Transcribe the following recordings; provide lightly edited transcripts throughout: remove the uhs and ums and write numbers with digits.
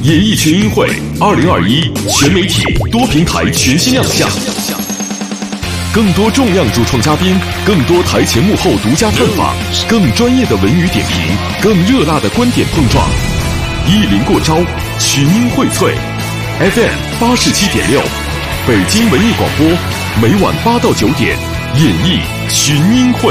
演艺群英会2021全媒体多平台全新亮相，更多重量主创嘉宾，更多台前幕后独家探访，更专业的文娱点评，更热辣的观点碰撞。意林过招，群英荟萃。FM 87.6，北京文艺广播，每晚8到9点，演艺群英会。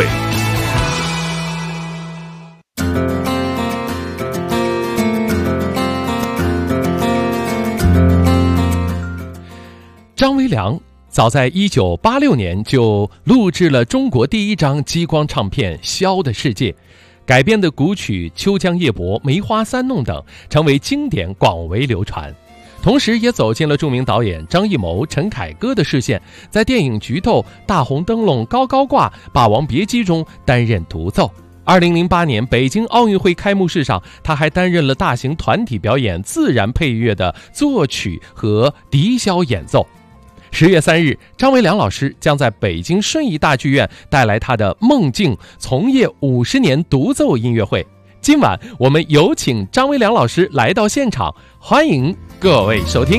张维良早在1986年就录制了中国第一张激光唱片《萧的世界》，改编的古曲《秋江夜泊》《梅花三弄》等成为经典，广为流传。同时也走进了著名导演张艺谋、陈凯歌的视线，在电影《菊豆》《大红灯笼高高挂》《霸王别姬》中担任独奏。2008年北京奥运会开幕式上，他还担任了大型团体表演自然配乐的作曲和笛箫演奏。10月3日，张维良老师将在北京顺义大剧院带来他的《梦境》从业50年独奏音乐会。今晚我们有请张维良老师来到现场，欢迎各位收听。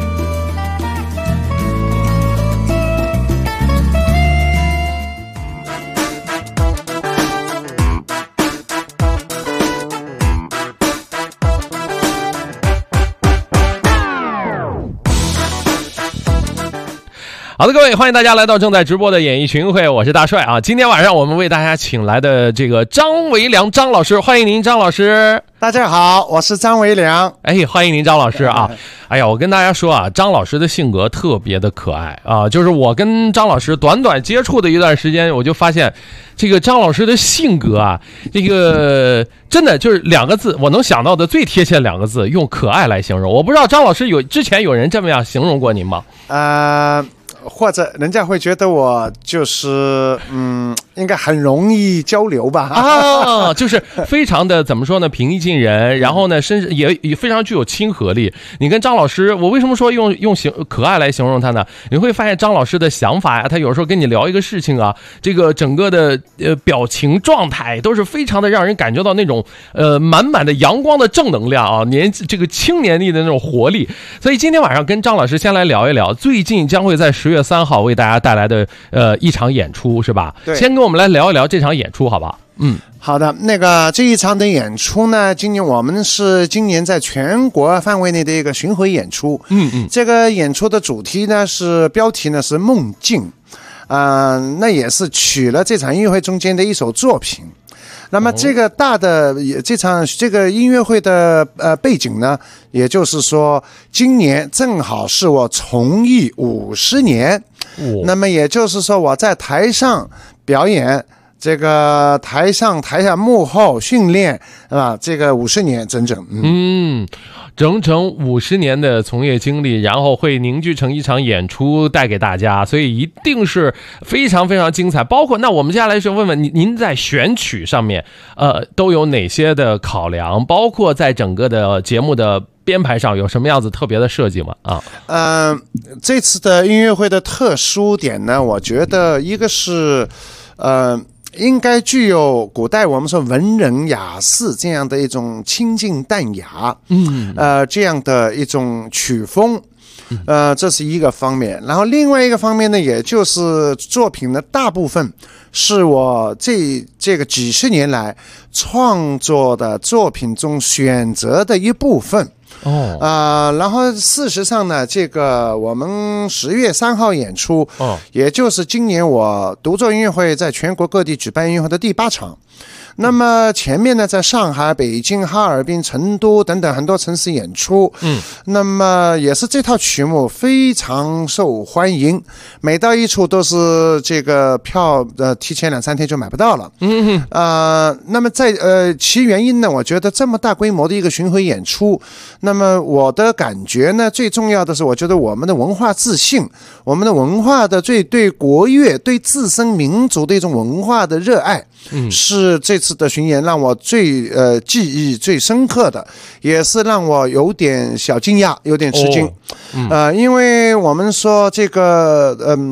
好的，各位，欢迎大家来到正在直播的演艺群会，我是大帅啊。今天晚上我们为大家请来的这个张维良张老师，欢迎您张老师。 大家好，我是张维良。 欢迎您张老师啊。我跟大家说啊，张老师的性格特别的可爱啊，就是我跟张老师短短接触的一段时间，我就发现这个张老师的性格啊，这个真的就是2个字，我能想到的最贴切2个字，用可爱来形容。我不知道张老师之前有人这么样形容过您吗？ 或者人家会觉得我就是应该很容易交流吧？ 就是非常的怎么说呢，平易近人，然后呢，甚至也非常具有亲和力。你跟张老师，我为什么说用可爱来形容他呢？你会发现张老师的想法呀，他有时候跟你聊一个事情啊，这个整个的表情状态都是非常的让人感觉到那种满满的阳光的正能量啊，这个青年力的那种活力。所以今天晚上跟张老师先来聊一聊，最近将会在10月3号为大家带来的一场演出，是吧？ 对， 先跟我们来聊一聊这场演出，好吧？ 好的。这一场的演出呢，我们是今年在全国范围内的一个巡回演出。这个演出的主题呢标题呢是梦境，那也是取了这场音乐会中间的一首作品。那么这个大的这个音乐会的背景呢，也就是说今年正好是我从艺50年，那么也就是说我在台上表演，这个台上台下幕后训练啊，这个50年整整。整整50年的从业经历，然后会凝聚成一场演出带给大家，所以一定是非常非常精彩。包括那我们接下来就问问您在选曲上面都有哪些的考量，包括在整个的节目的编排上有什么样子特别的设计吗？这次的音乐会的特殊点呢，我觉得一个是应该具有古代我们说文人雅士这样的一种清静淡雅，这样的一种曲风，这是一个方面。然后另外一个方面呢，也就是作品的大部分是我这个几十年来创作的作品中选择的一部分。然后事实上呢，这个我们10月3号演出，也就是今年我独奏音乐会在全国各地举办音乐会的第8场。那么前面呢，在上海、北京、哈尔滨、成都等等很多城市演出，那么也是这套曲目非常受欢迎，每到一处都是这个票提前2-3天就买不到了。那么其原因呢，我觉得这么大规模的一个巡回演出，那么我的感觉呢，最重要的是，我觉得我们的文化自信，我们的文化的对国乐、对自身民族的一种文化的热爱，是这次的巡演让我最记忆最深刻的，也是让我有点小惊讶，有点吃惊。因为我们说这个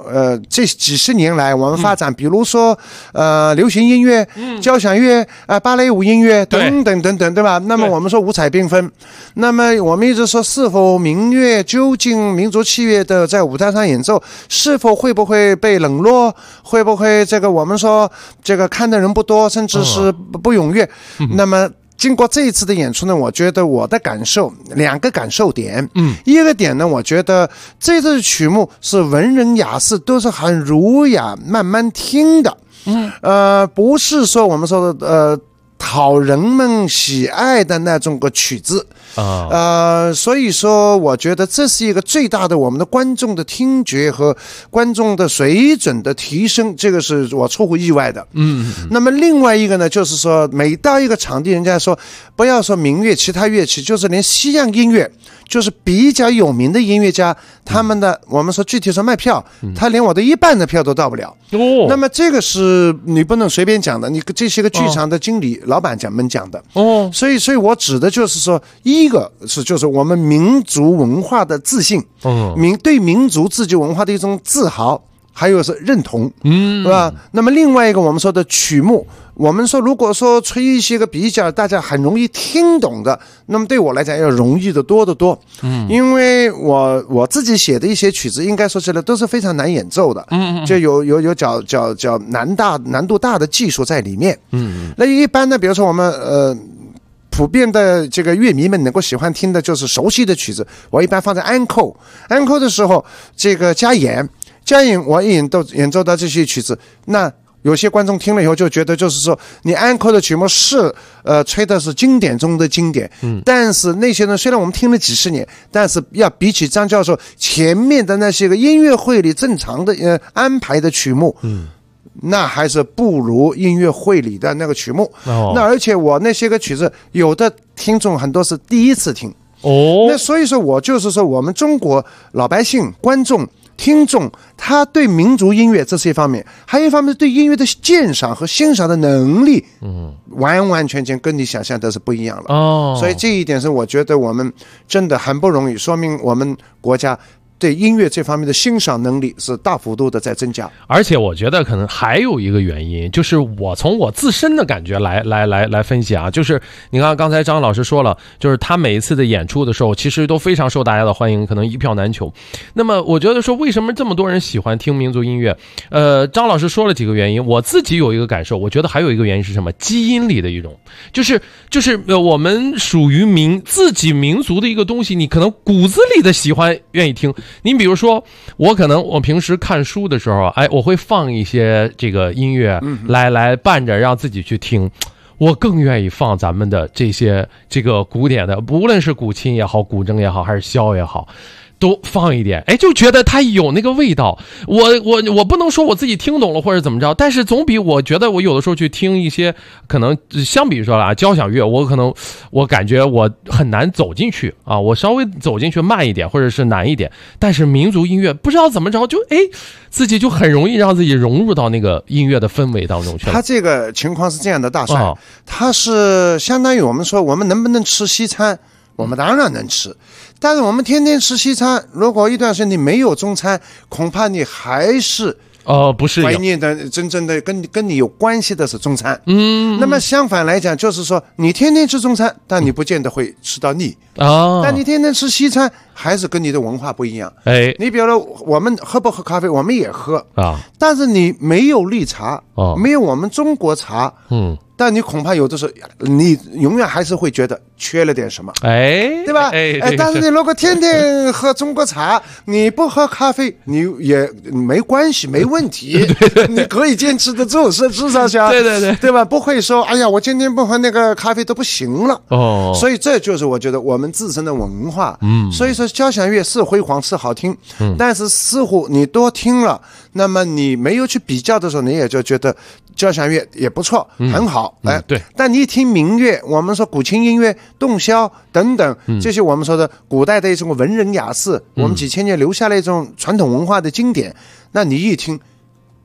这几十年来我们发展，比如说流行音乐、交响乐芭蕾舞音乐等等等等，对吧？那么我们说五彩缤纷，那么我们一直说是否民乐究竟民族器乐的在舞台上演奏，是否会不会被冷落，会不会这个我们说这个看的人不多，甚至是不踊跃，那么经过这一次的演出呢，我觉得我的感受2个感受点。一个点呢，我觉得这次曲目是文人雅士都是很儒雅慢慢听的。不是说我们说的讨人们喜爱的那种个曲子所以说我觉得这是一个最大的我们的观众的听觉和观众的水准的提升，这个是我出乎意外的。那么另外一个呢，就是说每到一个场地，人家说不要说民乐其他乐器，就是连西洋音乐，就是比较有名的音乐家，他们的我们说具体说卖票，他连我的一半的票都到不了。那么这个是你不能随便讲的，你这些个剧场的经理老板讲的。所以我指的就是说，一个是就是我们民族文化的自信，对民族自己文化的一种自豪，还有是认同，是吧？那么另外一个我们说的曲目，我们说如果说吹一些个比较大家很容易听懂的，那么对我来讲要容易的多得多。因为我自己写的一些曲子，应该说起来都是非常难演奏的，就有较难度大的技术在里面。那一般呢，比如说我们普遍的这个乐迷们能够喜欢听的就是熟悉的曲子，我一般放在安扣的时候，这个加演我演奏到这些曲子，那有些观众听了以后就觉得，就是说你安扣的曲目是吹的是经典中的经典，但是那些呢，虽然我们听了几十年，但是要比起张教授前面的那些个音乐会里正常的安排的曲目，那还是不如音乐会里的那个曲目。那而且我那些个曲子，有的听众很多是第一次听。那所以说我就是说，我们中国老百姓、观众、听众，他对民族音乐这是一方面，还有一方面对音乐的鉴赏和欣赏的能力，完完全全跟你想象的是不一样了。所以这一点是我觉得我们真的很不容易，说明我们国家对音乐这方面的欣赏能力是大幅度的在增加。 而且我觉得可能还有一个原因，就是我从我自身的感觉来分析啊，就是你看刚才张老师说了，就是他每一次的演出的时候其实都非常受大家的欢迎，可能一票难求。那么我觉得说为什么这么多人喜欢听民族音乐，张老师说了几个原因，我自己有一个感受，我觉得还有一个原因是什么，基因里的一种，就是我们属于自己民族的一个东西，你可能骨子里的喜欢愿意听。你比如说我平时看书的时候，我会放一些这个音乐来伴着让自己去听，我更愿意放咱们的这个古典的，无论是古琴也好，古筝也好，还是箫也好，都放一点，就觉得它有那个味道。我不能说我自己听懂了或者怎么着，但是总比我觉得我有的时候去听一些可能相比说了交响乐，我感觉我很难走进去啊，我稍微走进去慢一点或者是难一点。但是民族音乐不知道怎么着就自己就很容易让自己融入到那个音乐的氛围当中去了。 他这个情况是这样的，大帅，他是相当于我们说我们能不能吃西餐，我们当然能吃，但是我们天天吃西餐，如果一段时间你没有中餐，恐怕你还是不是怀念的真正的跟你有关系的是中餐。那么相反来讲，就是说你天天吃中餐，但你不见得会吃到腻但你天天吃西餐，还是跟你的文化不一样。你比如说我们喝不喝咖啡，我们也喝但是你没有绿茶没有我们中国茶但你恐怕有的时候你永远还是会觉得缺了点什么，对吧？但是你如果天天喝中国茶，你不喝咖啡，你也没关系，没问题，你可以坚持得住，是至少想，对吧？不会说，哎呀，我今天不喝那个咖啡都不行了。所以这就是我觉得我们自身的文化。所以说交响乐是辉煌，是好听，但是似乎你多听了，那么你没有去比较的时候，你也就觉得交响乐也不错，很好。 对。 但你一听民乐，我们说古琴音乐、洞箫等等，这些我们说的古代的一种文人雅士，我们几千年留下来一种传统文化的经典，那你一听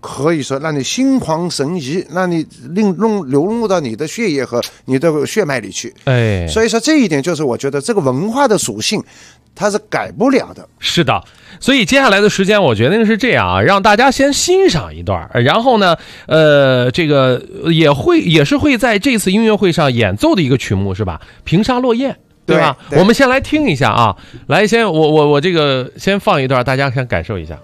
可以说让你心旷神怡，让你流入到你的血液和你的血脉里去。所以说这一点就是我觉得这个文化的属性它是改不了的。 是的，所以接下来的时间我决定是这样啊，让大家先欣赏一段，然后呢这个也是会在这次音乐会上演奏的一个曲目，是吧？平沙落雁，对吧？我们先来听一下啊，来先我这个先放一段，大家先感受一下。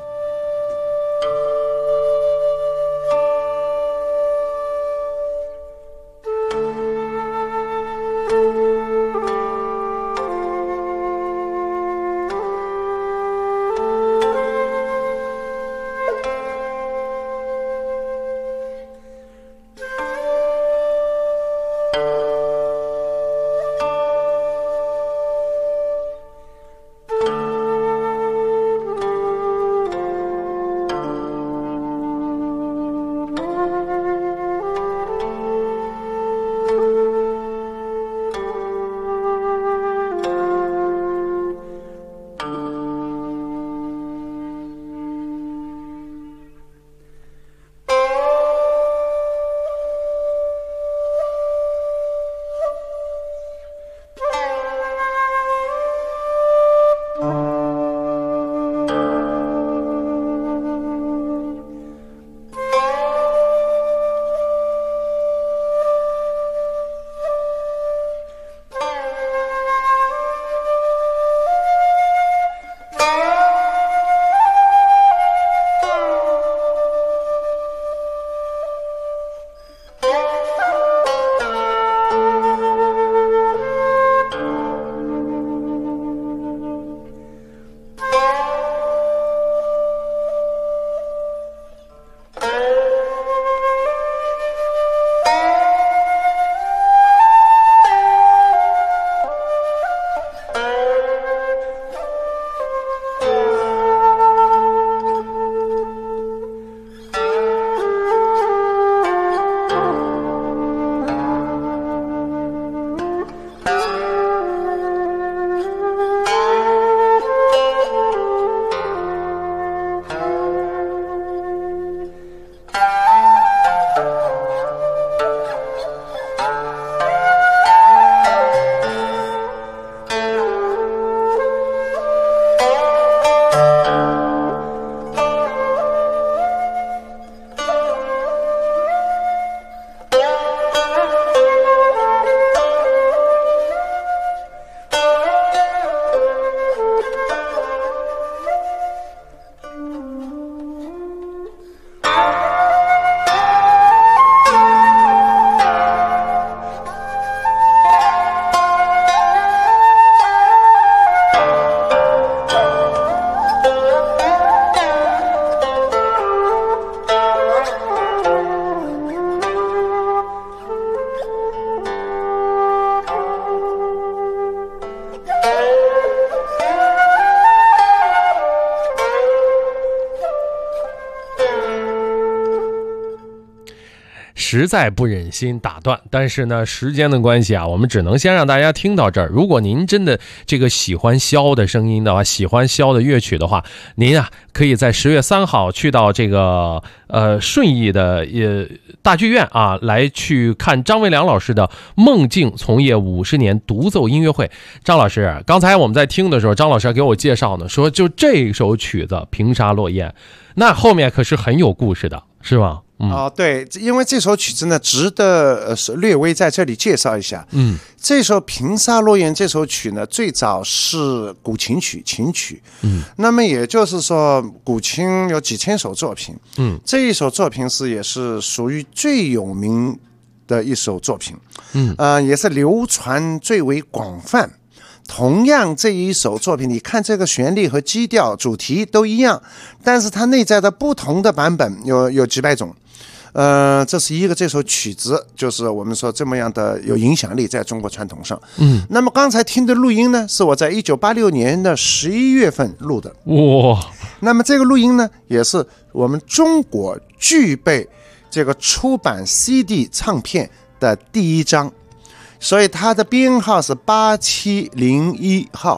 实在不忍心打断，但是呢时间的关系啊，我们只能先让大家听到这儿。如果您真的这个喜欢箫的声音的话，喜欢箫的乐曲的话，您啊可以在10月3号去到这个顺义的大剧院啊，来去看张维良老师的梦境从业50年独奏音乐会。张老师，刚才我们在听的时候，张老师还给我介绍呢，说就这首曲子《平沙落雁》，那后面可是很有故事的，是吗？ 对，因为这首曲子呢，值得略微在这里介绍一下。这首《平沙落雁》这首曲呢，最早是古琴曲，琴曲。那么也就是说，古琴有几千首作品。这一首作品也是属于最有名的一首作品。也是流传最为广泛。同样这一首作品，你看这个旋律和基调、主题都一样，但是它内在的不同的版本有几百种。这是一个这首曲子，就是我们说这么样的有影响力在中国传统上。那么刚才听的录音呢，是我在1986年的11月份录的。那么这个录音呢，也是我们中国具备这个出版 CD 唱片的第一张，所以它的编号是8701号。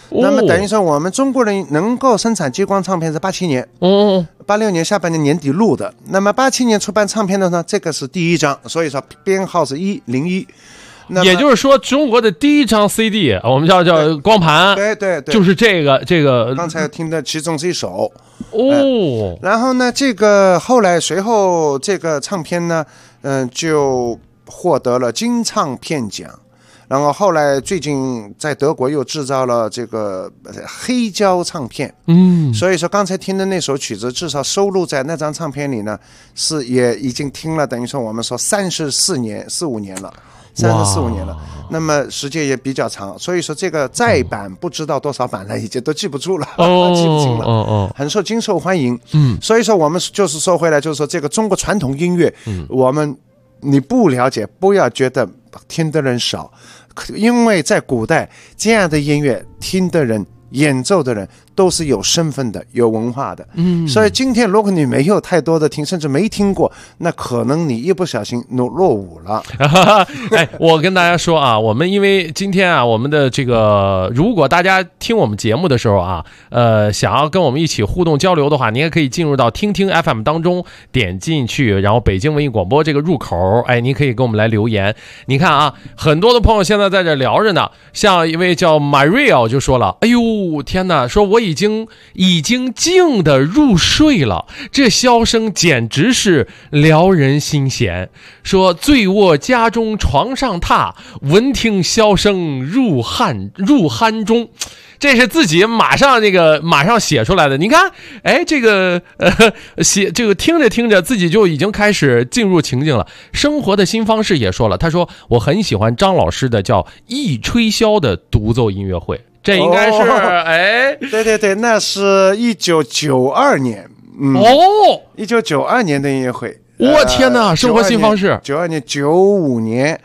那么等于说我们中国人能够生产激光唱片是87年，86年下半年年底录的。那么87年出版唱片的呢，这个是第一张，所以说编号是101。 也就是说，中国的第一张 CD， 我们叫光盘， 对， 就是这个刚才听的其中之一首哦。 然后呢，这个后来随后这个唱片呢，就获得了金唱片奖。然后后来最近在德国又制造了这个黑胶唱片，所以说刚才听的那首曲子至少收录在那张唱片里呢，是也已经听了，等于说我们说34年45年了。34-35年了，那么时间也比较长，所以说这个再版不知道多少版了，已经都记不住了，记不清了，很经受欢迎。所以说我们就是说回来，就是说这个中国传统音乐，你不了解，不要觉得听的人少，因为在古代这样的音乐听的人、演奏的人都是有身份的、有文化的。所以今天如果你没有太多的听，甚至没听过，那可能你一不小心落伍了。 哎，我跟大家说啊，我们因为今天啊，我们的这个，如果大家听我们节目的时候啊，想要跟我们一起互动交流的话，你也可以进入到听听 FM 当中，点进去，然后北京文艺广播这个入口，哎，你可以给我们来留言。你看啊，很多的朋友现在在这聊着呢，像一位叫 Maria 就说了，哎呦天哪，说我已经静的入睡了，这箫声简直是撩人心弦。说醉卧家中床上榻，闻听箫声入酣中。这是自己马上写出来的。你看，哎，这个听着听着，自己就已经开始进入情境了。生活的新方式也说了，他说我很喜欢张老师的叫一吹箫的独奏音乐会。这应该是对，那是1992年，1992年的音乐会。 我天哪！生活新方式 ，92年、95年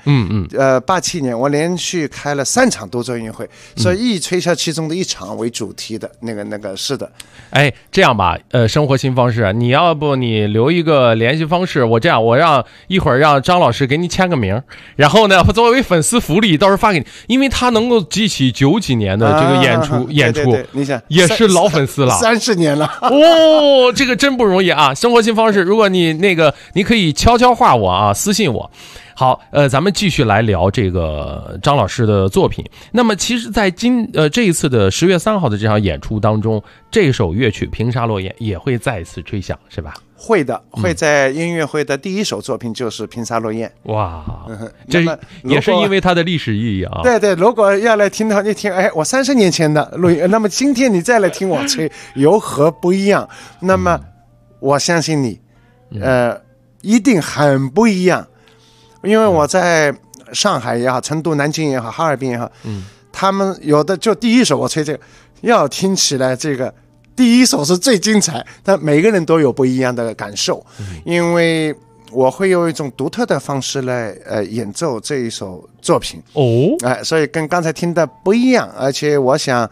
，87年，我连续开了3场独奏音乐会，所以一吹箫其中的一场为主题的那个是的。 哎，这样吧，生活新方式，你要不你留一个联系方式，我一会儿让张老师给你签个名，然后呢，作为粉丝福利，到时候发给你，因为他能够记起90几年的这个演出， 对，你想也是老粉丝了 ，30年了， 哦，这个真不容易啊！生活新方式，如果你你可以悄悄话我啊，私信我。好，咱们继续来聊这个张老师的作品。那么其实在这一次的10月3号的这场演出当中，这首乐曲《平沙落雁》也会再一次吹响，是吧？ 会的，会在音乐会的第一首作品就是《平沙落雁》。 哇，这也是因为它的历史意义啊。 对，如果要来听的话，你听，哎，我30年前的录音，那么今天你再来听我吹，有何不一样？那么我相信你，一定很不一样，因为我在上海也好，成都、南京也好，哈尔滨也好，他们有的就第一首我吹这个，要听起来这个第一首是最精彩，但每个人都有不一样的感受，因为我会用一种独特的方式来演奏这一首作品所以跟刚才听的不一样，而且我想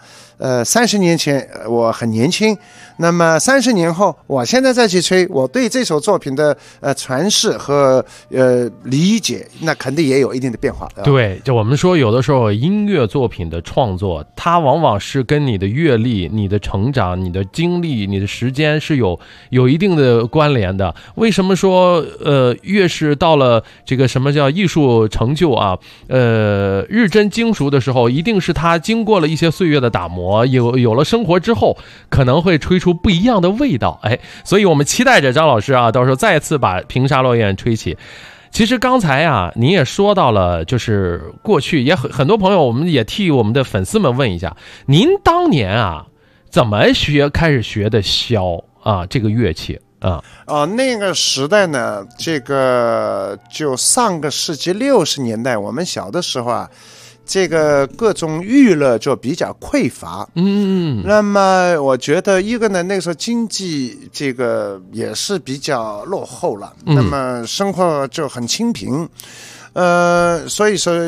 30年前我很年轻，那么30年后我现在再去吹，我对这首作品的诠释和理解，那肯定也有一定的变化。 对，就我们说有的时候音乐作品的创作，它往往是跟你的阅历、你的成长、你的经历、你的时间是有一定的关联的。为什么说越是到了这个什么叫艺术成就啊，日臻精熟的时候，一定是它经过了一些岁月的打磨，有了生活之后，可能会吹出不一样的味道。哎，所以我们期待着张老师啊，到时候再次把《平沙落雁》吹起。其实刚才啊，你也说到了，就是过去也很多朋友，我们也替我们的粉丝们问一下，您当年啊怎么开始学的箫啊这个乐器？ 那个时代呢，这个就上个世纪60年代，我们小的时候啊，这个各种娱乐就比较匮乏，那么我觉得一个呢，那个时候经济这个也是比较落后了，那么生活就很清贫，所以说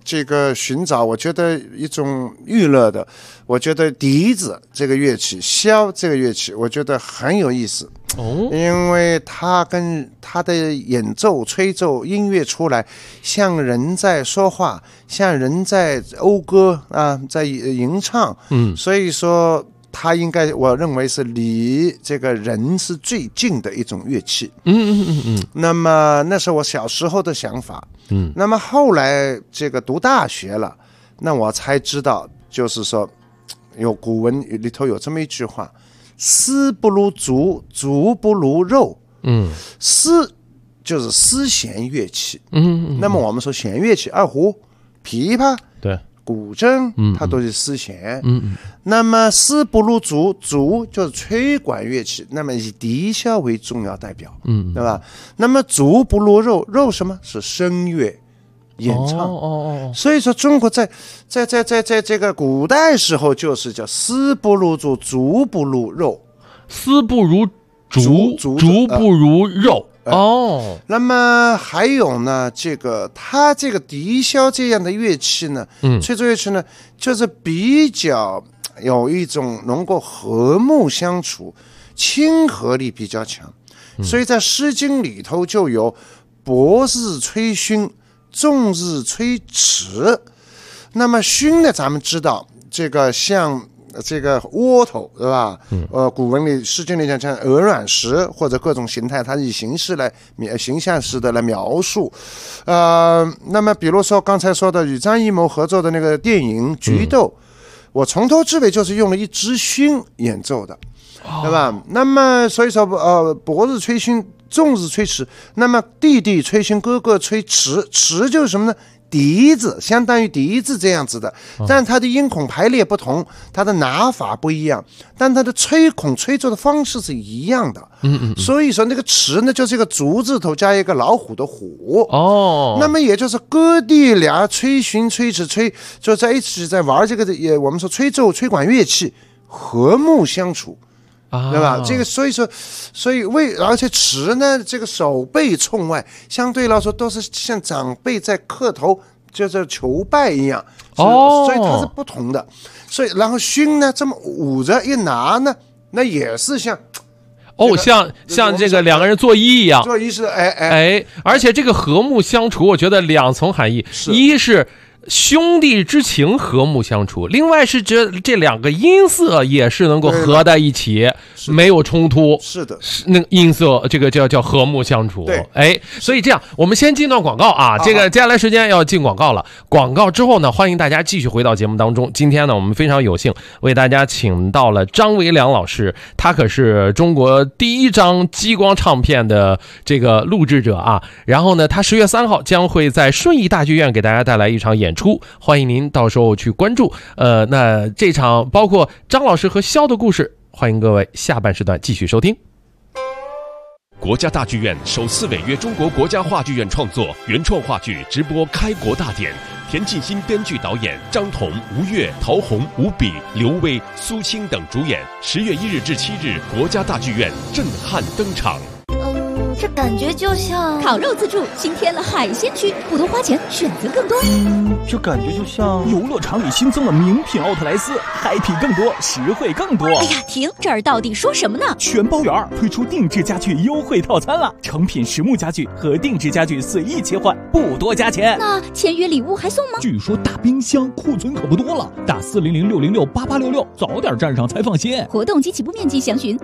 这个寻找，我觉得一种娱乐的，我觉得笛子这个乐器，箫这个乐器，我觉得很有意思。因为它跟它的演奏、吹奏音乐出来，像人在说话，像人在讴歌啊，在吟唱。所以说它应该，我认为是离这个人是最近的一种乐器。那么那是我小时候的想法。那么后来这个读大学了，那我才知道，就是说有古文里头有这么一句话：丝不如竹，竹不如肉。丝就是丝弦乐器。那么我们说弦乐器，二胡、琵琶、 对。 古筝它都是丝弦。那么丝不如竹，竹就是吹管乐器，那么以笛箫为重要代表。对吧？那么竹不如肉，肉什么是声乐演唱。所以说中国在这个古代时候就是叫丝不如竹，竹不如肉。 丝不如竹，竹不如肉。 那么还有呢，它这个笛箫这样的乐器呢，吹奏乐器呢，就是比较有一种能够和睦相处，亲和力比较强。所以在《诗经》里头就有薄日吹磬，重日吹笞。那么磬呢，咱们知道这个像这个窝头，对吧？古文里《诗经》里讲鹅卵石或者各种形态，它以形象式的来描述。那么比如说刚才说的与张艺谋合作的那个电影《菊豆》，我从头至尾就是用了一支磬演奏的，对吧？那么所以说薄日吹磬，重日吹笞。那么弟弟吹磬，哥哥吹笞，笞就是什么呢？笛子，相当于笛子这样子的，但它的音孔排列不同，它的拿法不一样，但它的吹孔吹奏的方式是一样的。所以说那个笞呢，就是一个竹字头加一个老虎的虎。那么也就是哥弟俩吹磬吹笞就在一起在玩这个我们说吹奏吹管乐器，和睦相处。对吧？这个所以而且笞呢，这个手背冲外，相对来说都是像长辈在磕头，就是求拜一样。所以它是不同的。所以然后磬呢，这么捂着一拿呢，那也是像。 像这个两个人作揖一样， 作揖是而且这个和睦相处，我觉得两层含义，一是兄弟之情和睦相处，另外是这两个音色也是能够合在一起，没有冲突。是的，那个音色这个叫和睦相处。对，所以这样我们先进段广告啊，这个接下来时间要进广告了。广告之后呢，欢迎大家继续回到节目当中。今天呢，我们非常有幸为大家请到了张维良老师，他可是中国第一张激光唱片的这个录制者啊。然后呢，他10月3号将会在顺义大剧院给大家带来一场演出，欢迎您到时候去关注。那这场包括张老师和箫的故事，欢迎各位下半时段继续收听。 国家大剧院首次违约中国国家话剧院创作原创话剧直播开国大典，田沁鑫编剧导演，张彤、吴越、陶虹、吴比、刘威、苏青等主演。10月1日至7日，国家大剧院震撼登场。 这感觉就像烤肉自助新添了海鲜区，不多花钱，选择更多。 这感觉就像游乐场里新增了名品奥特莱斯，happy更多，实惠更多。 哎呀，停！这儿到底说什么呢？ 全包圆推出定制家具优惠套餐了，成品实木家具和定制家具随意切换，不多加钱。 那签约礼物还送吗？ 据说大冰箱库存可不多了，打400-606-8866，早点站上才放心。 活动及起步面积详询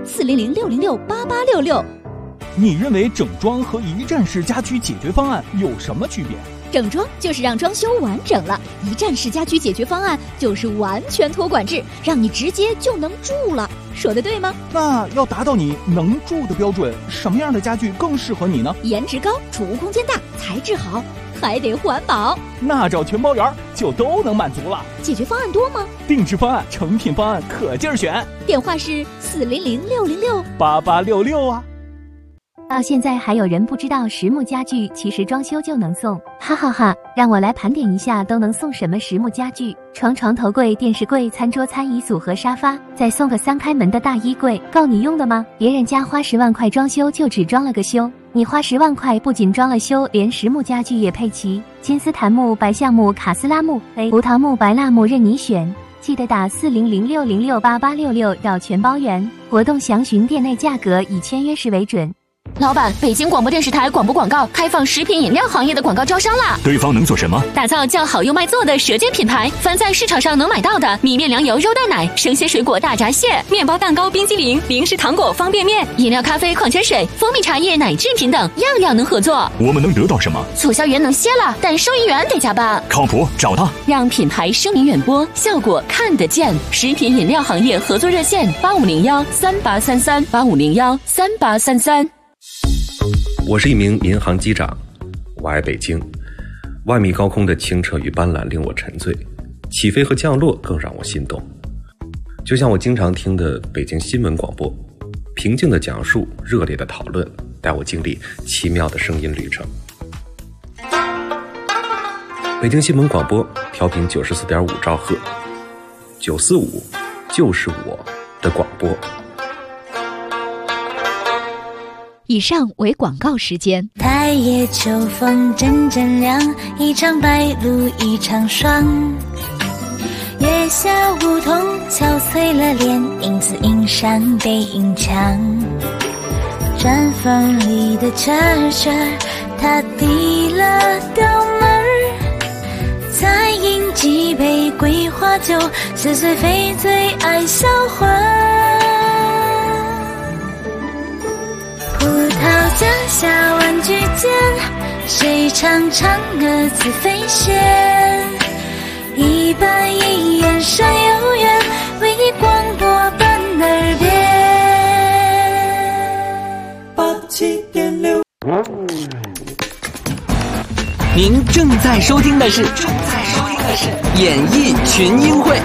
400-606-8866。 你认为整装和一站式家居解决方案有什么区别？ 整装就是让装修完整了，一站式家居解决方案就是完全托管制，让你直接就能住了。说的对吗？ 那要达到你能住的标准，什么样的家具更适合你呢？ 颜值高，储物空间大，材质好，还得环保。 那找全包圆就都能满足了。 解决方案多吗？ 定制方案、成品方案可劲儿选。 电话是 400-606-8866啊。 到现在还有人不知道实木家具其实装修就能送，哈哈哈！让我来盘点一下都能送什么实木家具：床、头柜、电视柜、餐桌、餐椅组和沙发，再送个3开门的大衣柜，够你用的吗？别人家花10万块装修就只装了个修， 你花10万块不仅装了修，连实木家具也配齐，金丝檀木、白橡木、卡斯拉木、葡萄木、白蜡木任你选。记得打4006068866绕全包圆。活动详询店内价格，以签约时为准。 老板，北京广播电视台广播广告开放食品饮料行业的广告招商啦！ 对方能做什么？ 打造叫好又卖座的舌尖品牌，凡在市场上能买到的米面粮油肉蛋奶、生鲜水果大闸蟹、面包蛋糕、冰激凌、零食糖果、方便面、饮料咖啡、矿泉水、蜂蜜茶叶、奶制品等，样样能合作。 我们能得到什么？ 促销员能歇了，但收银员得加班。 靠谱，找他， 让品牌声名远播，效果看得见。食品饮料行业合作热线8501383385013833。 我是一名民航机长，我爱北京。万米高空的清澈与斑斓令我沉醉，起飞和降落更让我心动。就像我经常听的北京新闻广播，平静的讲述，热烈的讨论，带我经历奇妙的声音旅程。北京新闻广播调频94.5兆赫，945就是我的广播。 以上为广告时间。 太夜秋风阵阵凉，一场白露一场霜。月下梧桐敲碎了脸，影子映上背影墙。毡房里的车儿，他递了刀门儿，再饮几杯桂花酒，似水非醉爱销魂。葡萄架下玩具间，谁唱嫦娥自飞仙？一板一眼山有缘，为你广播伴耳边。87.6。 您正在收听的是演艺群英会。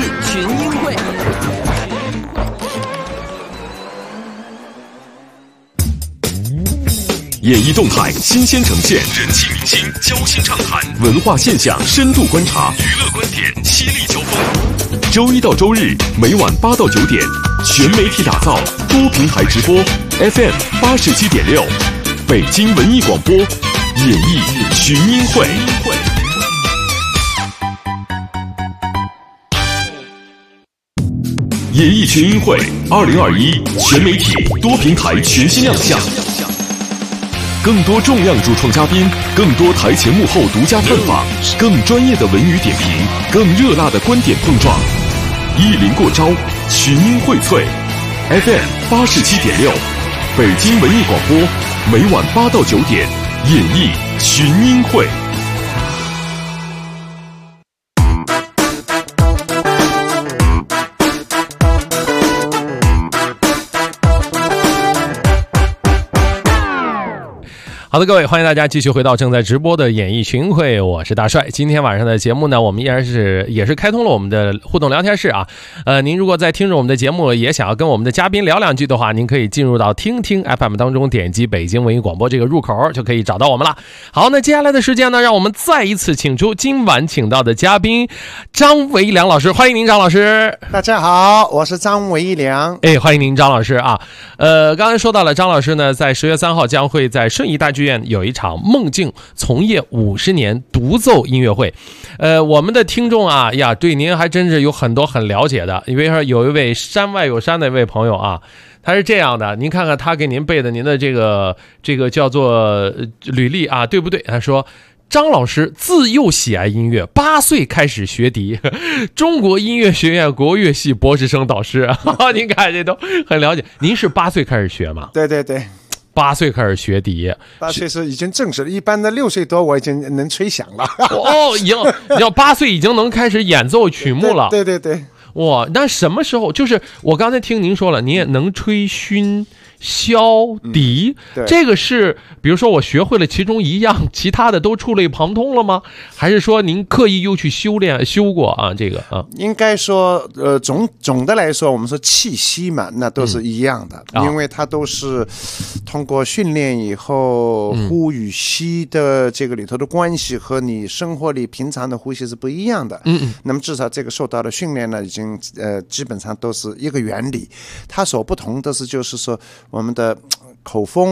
演艺动态新鲜呈现，人气明星交心畅谈，文化现象深度观察，娱乐观点犀利交锋。周一到周日每晚8到9点，全媒体打造，多平台直播 FM 87.6，北京文艺广播，演艺群英会。演艺群英会2021全媒体多平台全新亮相。更多重量主创嘉宾，更多台前幕后独家探访，更专业的文娱点评，更热辣的观点碰撞。意林过招，群英荟萃 FM 87.6，北京文艺广播，每晚8到9点，演艺群英会。 好的，各位，欢迎大家继续回到正在直播的演艺群会，我是大帅。今天晚上的节目呢，我们也是开通了我们的互动聊天室啊。您如果在听着我们的节目，也想要跟我们的嘉宾聊两句的话，您可以进入到听听 FM 当中，点击北京文艺广播这个入口，就可以找到我们了。好，那接下来的时间呢，让我们再一次请出今晚请到的嘉宾张维良老师，欢迎您，张老师。 大家好，我是张维良。 欢迎您，张老师啊。刚才说到了，张老师呢，在10月3号将会在顺义大剧院有一场梦境从业50年独奏音乐会。我们的听众啊呀，对您还真是有很多很了解的。因为有一位山外有山的一位朋友啊，他是这样的，您看看他给您背的您的这个叫做履历啊，对不对？他说，张老师自幼喜爱音乐，8岁开始学笛，中国音乐学院国乐系博士生导师。您看这都很了解。您是8岁开始学吗？ 对对对 ，8岁开始学笛 ，8岁是已经正式了，一般的6岁多我已经能吹响了。 已经要8岁已经能开始演奏曲目了。 对对对。 哇，那什么时候？就是我刚才听您说了，您也能吹埙、箫、笛，这个是比如说我学会了其中一样，其他的都触类旁通了吗？还是说您刻意又去修过啊？这个啊， 应该说总的来说，我们说气息嘛，那都是一样的，因为它都是通过训练以后，呼与吸的这个里头的关系和你生活里平常的呼吸是不一样的。那么至少这个受到的训练呢，已经基本上都是一个原理。它所不同的是，就是说我们的口风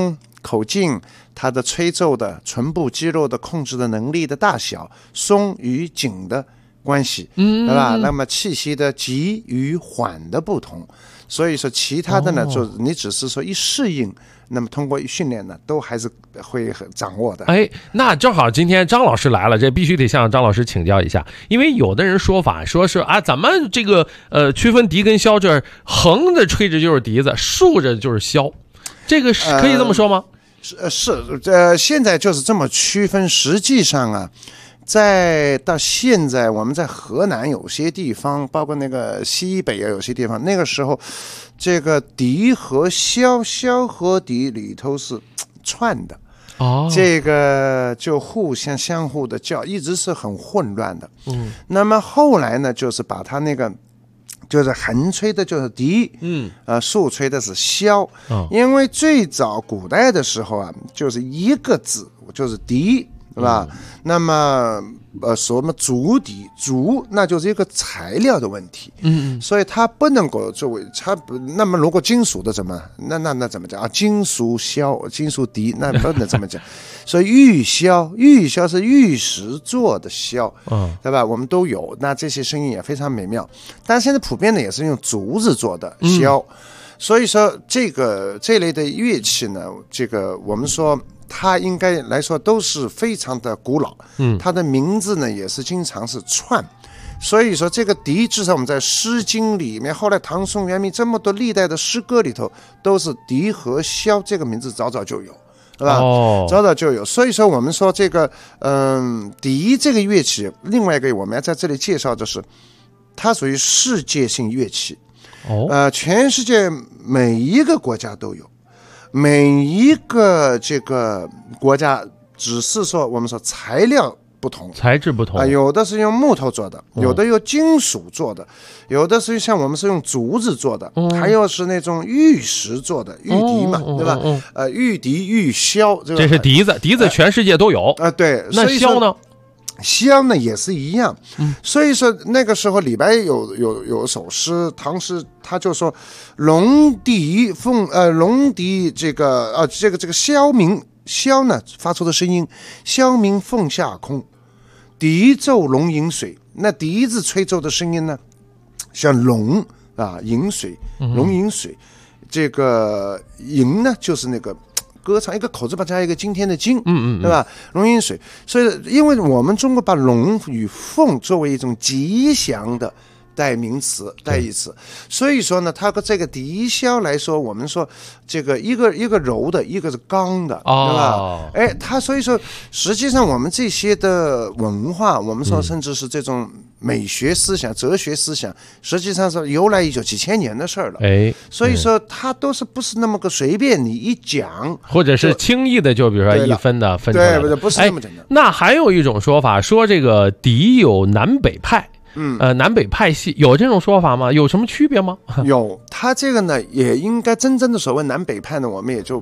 口径、它的吹奏的唇部肌肉的控制的能力的大小、松与紧的关系，对吧？那么气息的急与缓的不同，所以说其他的呢，就你只是说一适应，那么通过训练呢，都还是会掌握的。 哎，那正好今天张老师来了，这必须得向张老师请教一下，因为有的人说法说是啊，咱们这个区分笛跟箫，这横着吹着就是笛子，竖着就是箫，这个是可以这么说吗？ 现在就是这么区分。实际上啊，到现在我们在河南有些地方，包括那个西北有些地方，那个时候这个笛和箫和笛里头是串的。这个就相互的叫，一直是很混乱的。那么后来呢，就是把它那个就是横吹的就是笛，竖吹的是箫。因为最早古代的时候啊，就是一个字就是笛，对吧？那么什么竹笛，竹那就是一个材料的问题，所以它不能够作为它。那么如果金属的怎么那怎么讲啊？金属箫、金属笛那不能这么讲。所以玉箫是玉石做的箫，对吧？我们都有，那这些声音也非常美妙。但现在普遍的也是用竹子做的箫，所以说这类的乐器呢，这个我们说它应该来说都是非常的古老，它的名字呢也是经常是串。所以说这个笛，至少我们在《诗经》里面，后来唐宋元明这么多历代的诗歌里头，都是笛和箫这个名字早早就有，对吧？早早就有。所以说我们说这个笛这个乐器，另外一个我们要在这里介绍的是，它属于世界性乐器。全世界每一个国家都有，每一个这个国家只是说我们说材料不同， 材质不同有的是用木头做的，有的用金属做的，有的是像我们是用竹子做的，还有是那种玉石做的玉笛嘛，对吧？玉笛、玉箫， 这是笛子，笛子全世界都有对。 那箫呢？ 箫呢也是一样，所以说那个时候李白有首诗，唐诗他就说龙笛这个箫鸣，箫呢发出的声音，箫鸣凤下空，笛奏龙饮水。那笛子吹奏的声音呢，像龙啊饮水，龙饮水，这个饮呢就是那个歌唱，一个口字旁加一个今天的今，对吧？龙饮水。所以因为我们中国把龙与凤作为一种吉祥的代名词、代义词，所以说呢，它和这个笛箫来说，我们说这个一个柔的，一个是刚的，对吧？它所以说，实际上我们这些的文化，我们说甚至是这种美学思想、哲学思想，实际上是由来已久几千年的事儿了。所以说它都是不是那么个随便你一讲， 或者是轻易的就比如说一分的分出来的， 对，不是那么简单。 那还有一种说法，说这个笛有南北派。南北派系有这种说法吗？有什么区别吗？ 有，它这个呢也应该真正的所谓南北派呢，我们也就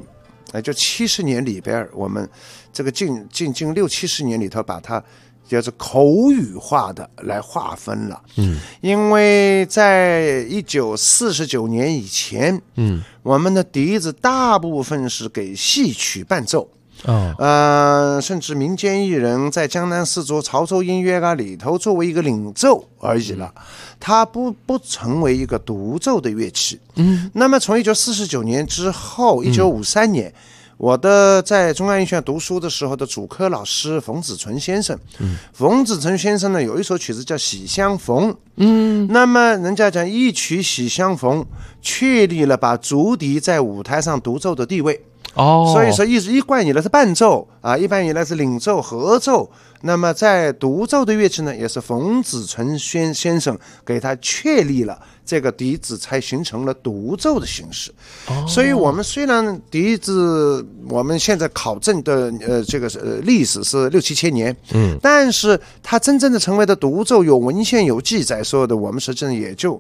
70年里边，我们这个近60-70年里头把它就是口语化的来划分了。因为在1949年以前，我们的笛子大部分是给戏曲伴奏。甚至民间艺人在江南四竹、潮州音乐啊里头作为一个领奏而已了，它不成为一个独奏的乐器。那么从1949年之后，1953年，我在中央音乐学院读书的时候的主科老师冯子存先生，冯子存先生呢有一首曲子叫《喜相逢》，那么人家讲一曲《喜相逢》，确立了把竹笛在舞台上独奏的地位。所以说一贯以来是伴奏啊，一般以来是领奏合奏。那么在独奏的乐器呢，也是冯子存先生给他确立了这个笛子，才形成了独奏的形式。所以我们虽然笛子我们现在考证的这个历史是6-7千年，但是它真正的成为的独奏有文献有记载说的，我们实际上也就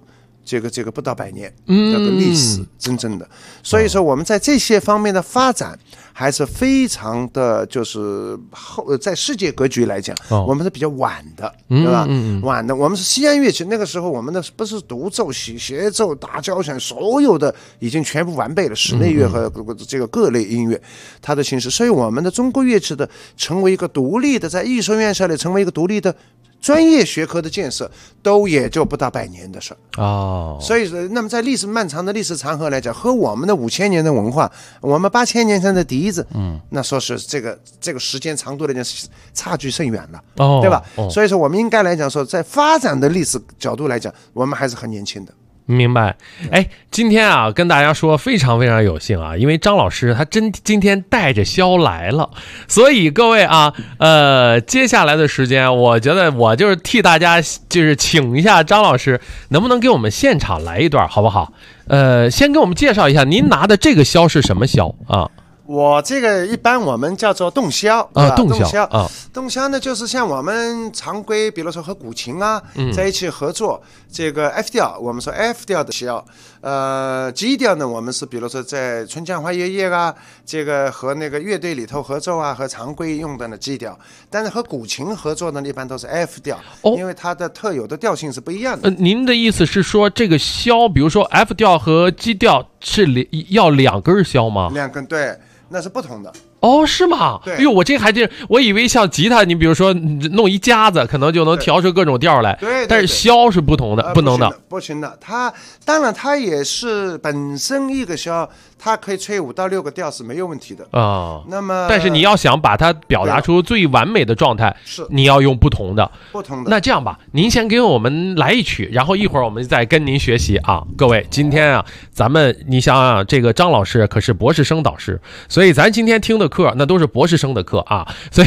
这个不到100年，这个历史真正的，所以说我们在这些方面的发展还是非常的，就是在世界格局来讲，我们是比较晚的，对吧？晚的，我们是西洋乐器，那个时候我们的不是独奏、协奏、大交响，所有的已经全部完备了，室内乐和这个各类音乐它的形式，所以我们的中国乐器的成为一个独立的，在艺术院校里成为一个独立的专业学科的建设，都也就不到100年的事儿所以那么在漫长的历史长河来讲，和我们的5000年的文化，我们8000年前的笛子，那说是这个时间长度来讲，差距甚远了，对吧？所以说我们应该来讲说，在发展的历史角度来讲，我们还是很年轻的。 明白。今天啊，跟大家说非常非常有幸啊，因为张老师他今天带着箫来了，所以各位啊，接下来的时间，我觉得我就是替大家就是请一下张老师，能不能给我们现场来一段，好不好？先给我们介绍一下，您拿的这个箫是什么箫啊？ 我这个一般我们叫做洞箫洞箫洞箫呢，就是像我们常规，比如说和古琴啊在一起合作，这个 F 调，我们说 F 调的箫，G 调呢，我们是比如说在春江花月夜啊，这个和那个乐队里头合奏啊，和常规用的呢 G 调，但是和古琴合作呢，一般都是 F 调，因为它的特有的调性是不一样的。 您的意思是说，这个箫，比如说 F 调和 G 调是要2根箫吗 ？2根，对。那是不同的是吗？ 对， 哎呦，我这还真，我以为像吉他，你比如说弄一夹子，可能就能调出各种调来。 对， 但是箫是不同的，不能的， 不行的。它当然它也是本身一个箫，它可以吹5到6个调是没有问题的那么， 但是你要想把它表达出最完美的状态， 是你要用不同的。 那这样吧，您先给我们来一曲，然后一会儿我们再跟您学习啊。各位，今天啊，你想想，这个张老师可是博士生导师，所以咱今天听的课那都是博士生的课啊，所以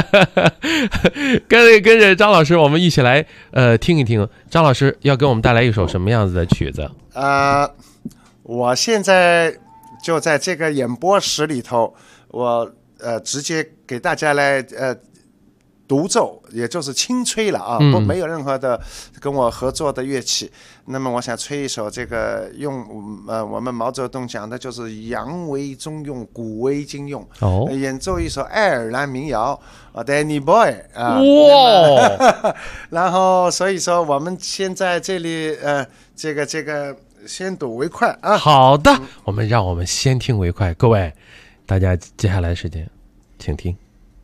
跟着张老师，我们一起来听一听，张老师要给我们带来一首什么样子的曲子？ 我现在就在这个演播室里头，我直接给大家来独奏，也就是轻吹了啊，没有任何的跟我合作的乐器。那么我想吹一首这个用我们毛泽东讲的就是洋为中用，古为今用，演奏一首爱尔兰民谣Danny Boy 哇然后所以说我们先在这里这个先睹为快啊。 好的，让我们先听为快，各位大家接下来的时间请听。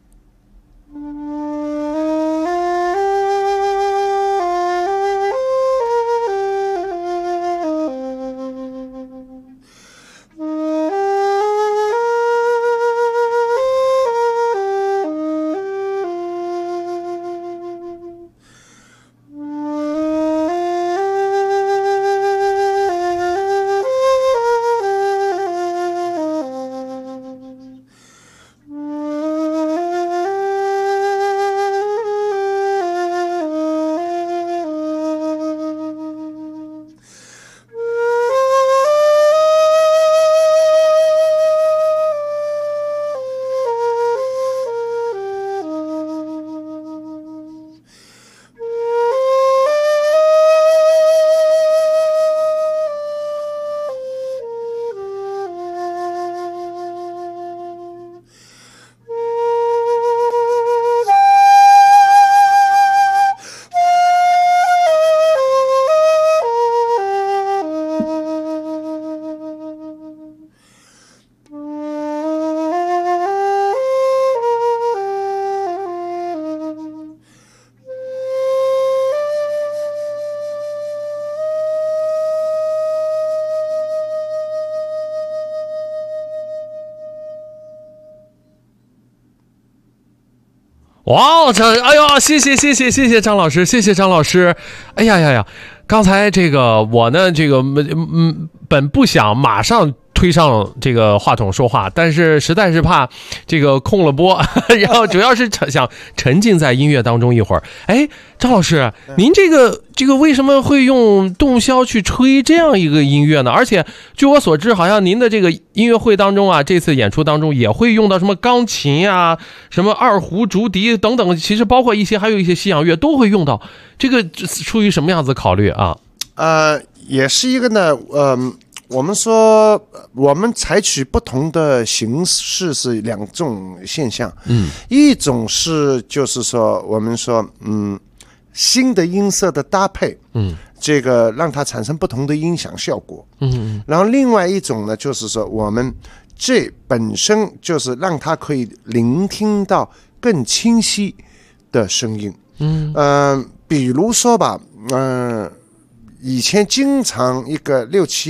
哇，哎呦，谢谢张老师，谢谢张老师。哎呀，刚才这个我呢，这个本不想马上推上这个话筒说话，但是实在是怕这个空了播，然后主要是想沉浸在音乐当中一会儿。哎，张老师，您这个为什么会用洞箫去吹这样一个音乐呢？而且据我所知，好像您的这个音乐会当中啊，这次演出当中也会用到什么钢琴啊、什么二胡、竹笛等等，其实包括还有一些西洋乐都会用到。这个出于什么样子考虑啊？ 也是一个呢，我们说我们采取不同的形式是两种现象，一种是就是说我们说新的音色的搭配，这个让它产生不同的音响效果，然后另外一种呢就是说我们这本身就是让它可以聆听到更清晰的声音，比如说吧，以前经常一个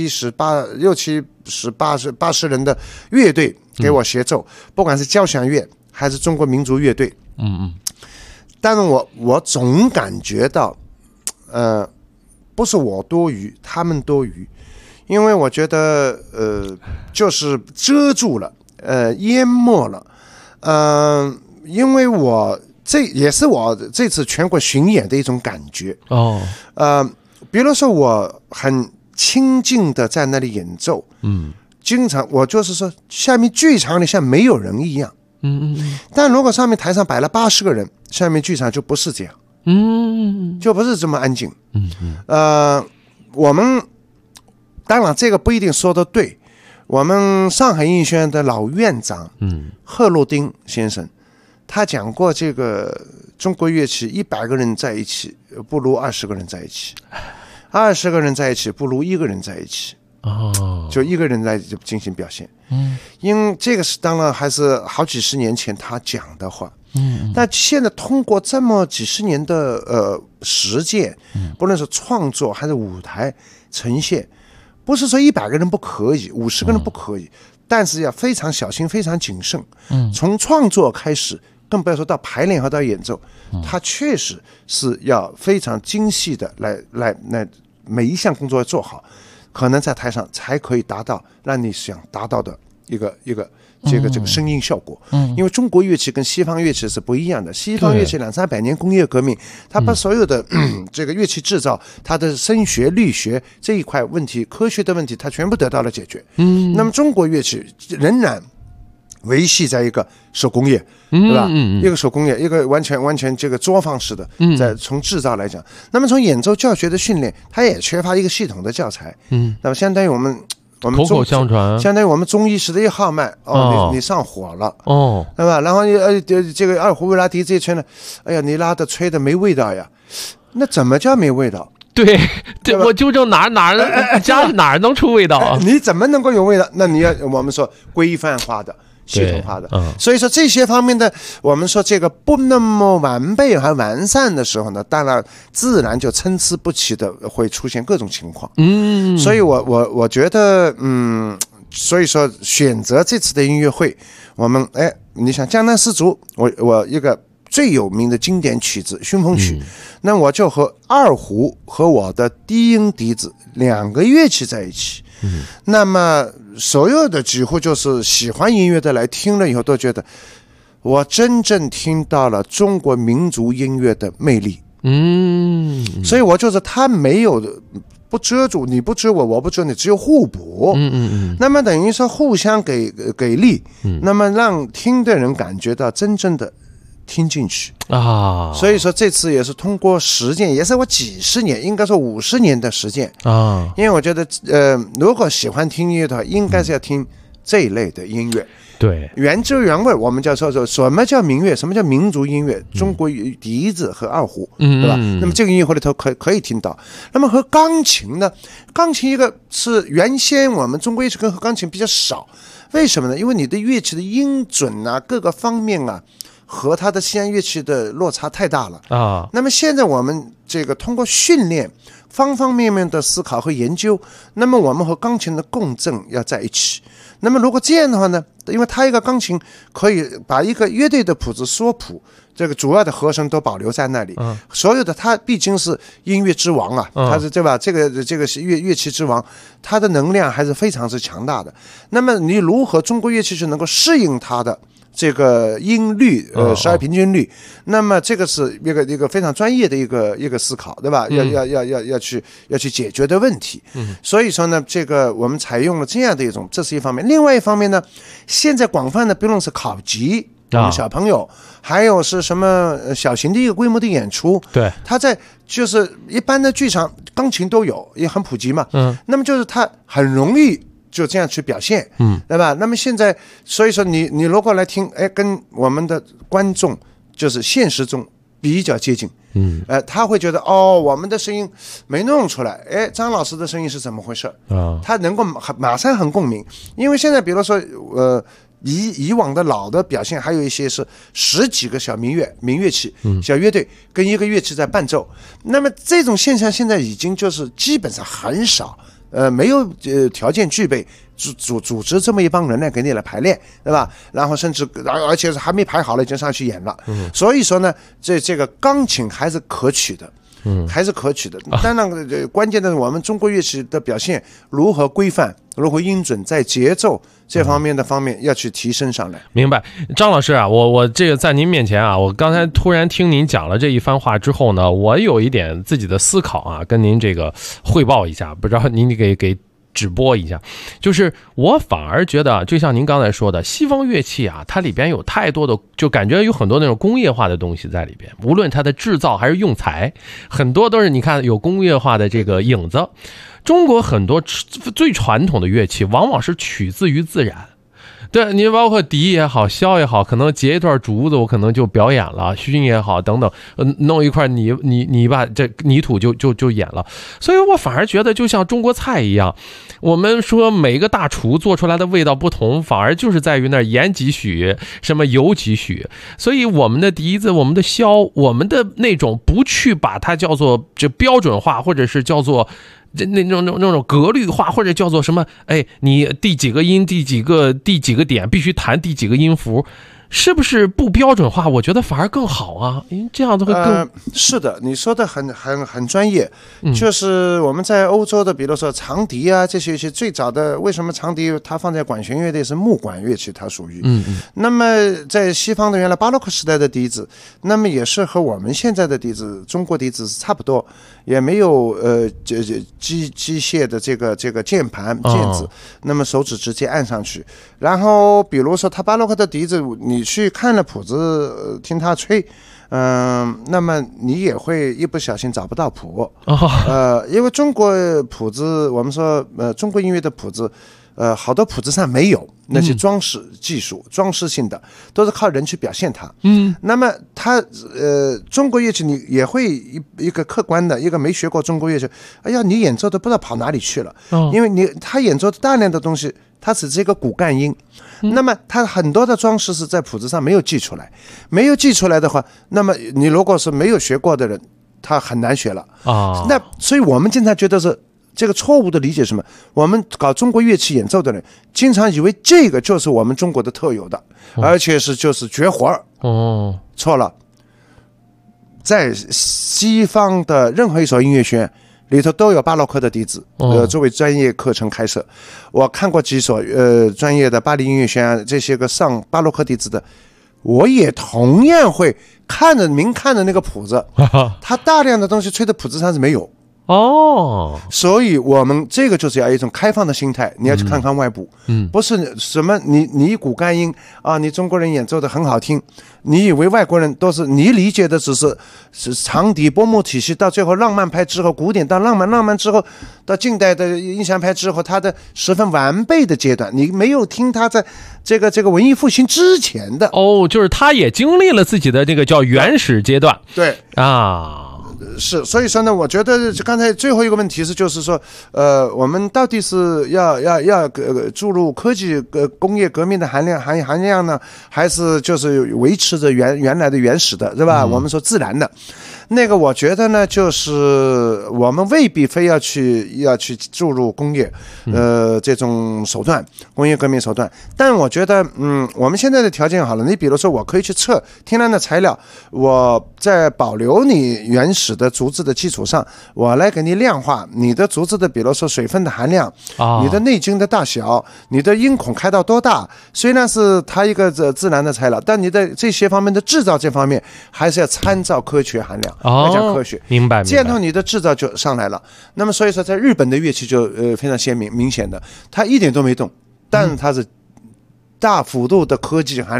80人的乐队给我协奏，不管是交响乐还是中国民族乐队，但是我总感觉到，不是我多余，他们多余，因为我觉得就是遮住了，淹没了，因为这也是我这次全国巡演的一种感觉比如说我很清静的在那里演奏，经常我就是说下面剧场里像没有人一样，但如果上面台上摆了80个人，下面剧场就不是这样，就不是这么安静，我们当然这个不一定说得对，我们上海音乐学院的老院长贺路丁先生，他讲过这个中国乐器100个人在一起不如20个人在一起，20个人在一起不如1个人在一起，就1个人在进行表现，因为这个是当然还是好几十年前他讲的话，但现在通过这么几十年的实践，不论是创作还是舞台呈现，不是说100个人不可以，50个人不可以，但是要非常小心非常谨慎，从创作开始，更不要说到排练和到演奏，它确实是要非常精细的来每一项工作要做好，可能在台上才可以达到让你想达到的一个这个声音效果，因为中国乐器跟西方乐器是不一样的，西方乐器200-300年工业革命，它把所有的这个乐器制造，它的声学、力学这一块问题、科学的问题，它全部得到了解决。那么中国乐器仍然维系在一个手工业，对吧？一个手工业，一个完全这个作坊式的，在从制造来讲，那么从演奏教学的训练，它也缺乏一个系统的教材，那么相当于我们口口相传， 相当于我们中医式的一号脉，你上火了，对吧？然后这个二胡为拉笛这一吹呢，哎呀，你拉的吹的没味道呀，那怎么叫没味道？ 对，我纠正哪家哪能出味道啊？ 你怎么能够有味道？那你要我们说规范化的。系统化的，所以说这些方面的，我们说这个不那么完备和完善的时候呢，当然自然就参差不齐的会出现各种情况。所以我觉得，所以说选择这次的音乐会，我们你想江南丝竹，我一个最有名的经典曲子《熏风曲》，那我就和二胡和我的低音笛子2个乐器在一起。那么所有的几乎就是喜欢音乐的来听了以后都觉得我真正听到了中国民族音乐的魅力。所以我就是他没有不遮住，你不遮我，我不遮你，只有互补。那么等于说互相给力，那么让听的人感觉到真正的听进去啊。所以说这次也是通过实践，也是我几十年，应该说50年的实践啊。因为我觉得如果喜欢听音乐的话，应该是要听这一类的音乐。对，原汁原味，我们叫说什么叫民乐，什么叫民族音乐？中国笛子和二胡，对吧？那么这个音乐会里头可以听到。那么和钢琴呢？钢琴一个是原先我们中国乐器跟和钢琴比较少，为什么呢？因为你的乐器的音准啊，各个方面啊，和它的西洋乐器的落差太大了啊。那么现在我们这个通过训练，方方面面的思考和研究，那么我们和钢琴的共振要在一起。那么如果这样的话呢，因为它一个钢琴可以把一个乐队的谱子缩谱，这个主要的和声都保留在那里，所有的它毕竟是音乐之王啊，它是对吧？这个是乐器之王，它的能量还是非常之强大的。那么你如何中国乐器是能够适应它的这个音律12平均律，那么这个是一个非常专业的一个思考，对吧？要去解决的问题。所以说呢，这个我们采用了这样的一种，这是一方面。另外一方面呢，现在广泛的不论是考级我们小朋友，还有是什么小型的一个规模的演出。 对， 它在就是一般的剧场，钢琴都有，也很普及嘛。那么就是它很容易就这样去表现，对吧？那么现在，所以说你如果来听，跟我们的观众就是现实中比较接近。他会觉得我们的声音没弄出来，张老师的声音是怎么回事？他能够马上很共鸣，因为现在比如说以往的老的表现，还有一些是10几个小民乐器、小乐队跟一个乐器在伴奏，那么这种现象现在已经就是基本上很少。没有条件具备组织这么一帮人来给你来排练，对吧？然后甚至而且还没排好了，已经上去演了。所以说呢，这个钢琴还是可取的。还是可取的。当然，关键的是我们中国乐器的表现如何规范、如何音准，在节奏这方面要去提升上来。 明白，张老师啊，我这个在您面前啊，我刚才突然听您讲了这一番话之后呢，我有一点自己的思考啊，跟您这个汇报一下，不知道您给直播一下。就是我反而觉得，就像您刚才说的，西方乐器啊，它里边有太多的，就感觉有很多那种工业化的东西在里边，无论它的制造还是用材，很多都是你看有工业化的这个影子。中国很多最传统的乐器往往是取自于自然。对，你包括笛也好，箫也好，可能截一段竹子，我可能就表演了；埙也好，等等，弄一块泥巴，这泥土就演了。所以我反而觉得，就像中国菜一样，我们说每个大厨做出来的味道不同，反而就是在于那盐几许，什么油几许。所以我们的笛子、我们的箫、我们的那种不去把它叫做这标准化，或者是叫做那种格律化，或者叫做什么？你第几个音，第几个点必须弹第几个音符，是不是不标准化？我觉得反而更好啊，因为这样子会更是的，你说的很专业。就是我们在欧洲的，比如说长笛啊这些最早的，为什么长笛它放在管弦乐队是木管乐器，它属于那么在西方的原来巴洛克时代的笛子，那么也是和我们现在的笛子，中国笛子是差不多，也没有机械的这个键盘键子，那么手指直接按上去。然后比如说他巴洛克的笛子，你去看了谱子，听他吹，那么你也会一不小心找不到谱。因为中国谱子，我们说中国音乐的谱子，好多谱子上没有那些装饰技术、装饰性的，都是靠人去表现它。那么它中国乐器你也会一个客观的，一个没学过中国乐器，哎呀，你演奏的不知道跑哪里去了，因为他演奏的大量的东西，它只是一个骨干音。那么它很多的装饰是在谱子上没有记出来，没有记出来的话，那么你如果是没有学过的人，他很难学了那所以我们经常觉得是这个错误的理解是什么？我们搞中国乐器演奏的人，经常以为这个就是我们中国的特有的，而且就是绝活儿。错了，在西方的任何一所音乐学院里头都有巴洛克的笛子，作为专业课程开设。我看过几所专业的巴黎音乐学院这些个上巴洛克笛子的，我也同样会看着那个谱子，他大量的东西吹的谱子上是没有。所以我们这个就是要一种开放的心态，你要去看看外部，不是什么你骨干音啊，你中国人演奏的很好听，你以为外国人都是你理解的只是长笛波幕体系，到最后浪漫派之后，古典到浪漫之后，到近代的印象派之后，它的十分完备的阶段，你没有听他在这个文艺复兴之前的就是他也经历了自己的这个叫原始阶段。 对是，所以说呢，我觉得刚才最后一个问题是，就是说，我们到底是要注入科技工业革命的含量呢，还是就是维持着原来的原始的，是吧？我们说自然的。那个我觉得呢，就是我们未必非要去注入工业这种手段，工业革命手段。但我觉得我们现在的条件好了，你比如说我可以去测天然的材料，我在保留你原始的竹子的基础上，我来给你量化你的竹子的，比如说水分的含量，你的内径的大小，你的音孔开到多大，虽然是它一个自然的材料，但你的这些方面的制造这方面还是要参照科学含量，要讲科学。 明白。 这样的你的制造就上来了。那么所以说在日本的乐器就非常明显的，它一点都没动，但是它是大幅度的科技含量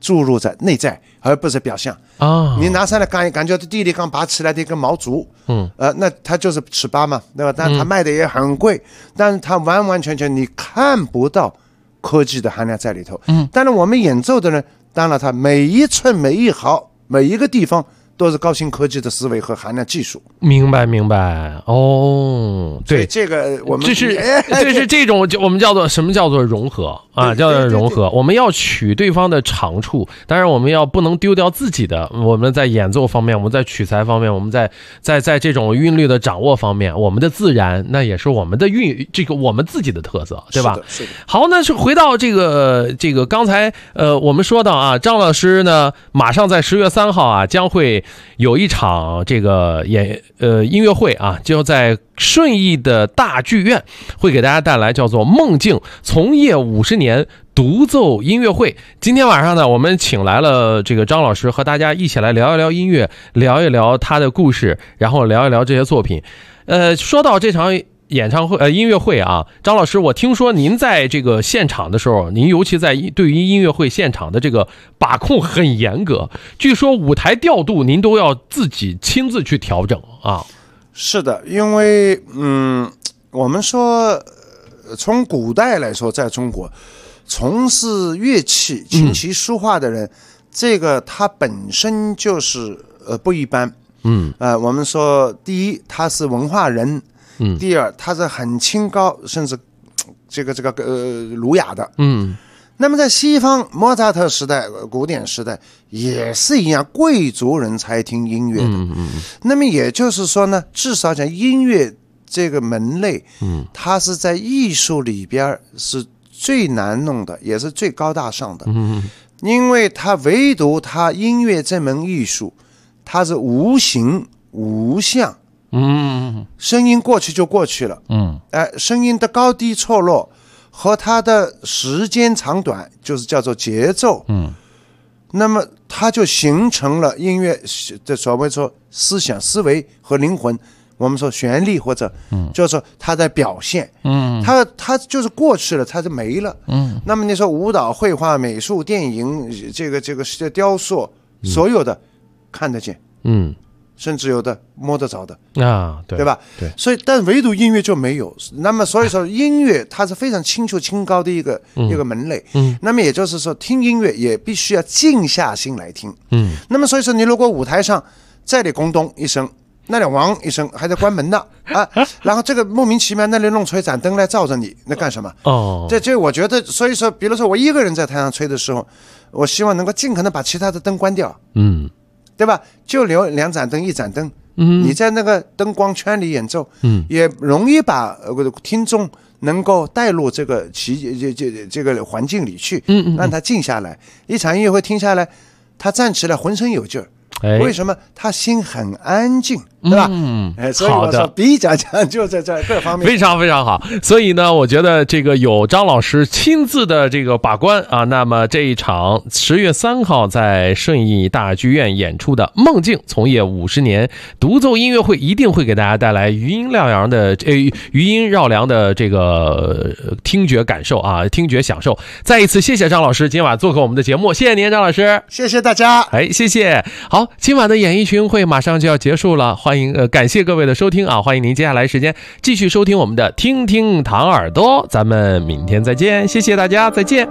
注入在内在，而不是表象啊。 你拿上来感觉地里刚拔起来的一个毛竹，那它就是尺八嘛，对吧？但它卖的也很贵，但是它完完全全你看不到科技的含量在里头。当然我们演奏的呢，当然它每一寸每一毫每一个地方都是高新科技的思维和含量技术。 明白哦，对， 这个我们这是这种我们叫做什么叫做融合啊？叫做融合。我们要取对方的长处，当然我们不能丢掉自己的。我们在演奏方面，我们在取材方面，我们在这种韵律的掌握方面，我们的自然那也是我们的我们自己的特色，对吧？ 是的。 好，那是回到这个刚才我们说到啊，张老师呢马上在10月3号啊将会有一场这个音乐会啊，就在顺义的大剧院，会给大家带来叫做梦境从业50年独奏音乐会。今天晚上呢，我们请来了这个张老师，和大家一起来聊一聊音乐，聊一聊他的故事，然后聊一聊这些作品。说到这场音乐会啊，张老师，我听说您在这个现场的时候，您尤其在对于音乐会现场的这个把控很严格，据说舞台调度您都要自己亲自去调整啊。 是的，因为我们说从古代来说，在中国从事乐器琴棋书画的人，这个他本身就是不一般。我们说第一，他是文化人。第二，他是很清高，甚至这个儒雅的。那么在西方莫扎特时代、古典时代也是一样，贵族人才听音乐的。那么也就是说呢，至少讲音乐这个门类，它是在艺术里边是最难弄的，也是最高大上的。因为它唯独它音乐这门艺术，它是无形无相。声音过去就过去了。声音的高低错落和它的时间长短，就是叫做节奏。那么它就形成了音乐的所谓说思想、思维和灵魂。我们说旋律或者就是说它的表现。它就是过去了，它就没了。那么你说舞蹈、绘画、美术、电影，这个雕塑，所有的看得见。甚至有的摸得着的啊，对吧？ 对， 所以但唯独音乐就没有。那么所以说音乐它是非常清楚清高的一个门类。那么也就是说听音乐也必须要静下心来听。那么所以说你如果舞台上这里咣咚一声，那里汪一声，还在关门呢啊，然后这个莫名其妙那里弄出一盏灯来照着你，那干什么？这我觉得，所以说比如说我一个人在台上吹的时候，我希望能够尽可能把其他的灯关掉。对吧？就留2盏灯、1盏灯。你在那个灯光圈里演奏，也容易把听众能够带入这个环境里去，让他静下来。一场音乐会听下来，他站起来浑身有劲儿。为什么？他心很安静，对吧？所以我说比较讲究在各方面， 非常非常好。所以呢，我觉得这个有张老师亲自的这个把关啊。那么这一场10月3号在顺义大剧院演出的《梦境从业50年独奏音乐会》，一定会给大家带来余音绕梁的这个听觉感受啊，听觉享受。再一次谢谢张老师今晚做客我们的节目，谢谢您，张老师， 谢谢大家， 谢谢。好，今晚的演艺群会马上就要结束了，感谢各位的收听啊！欢迎您接下来时间继续收听我们的听听糖耳朵，咱们明天再见，谢谢大家，再见。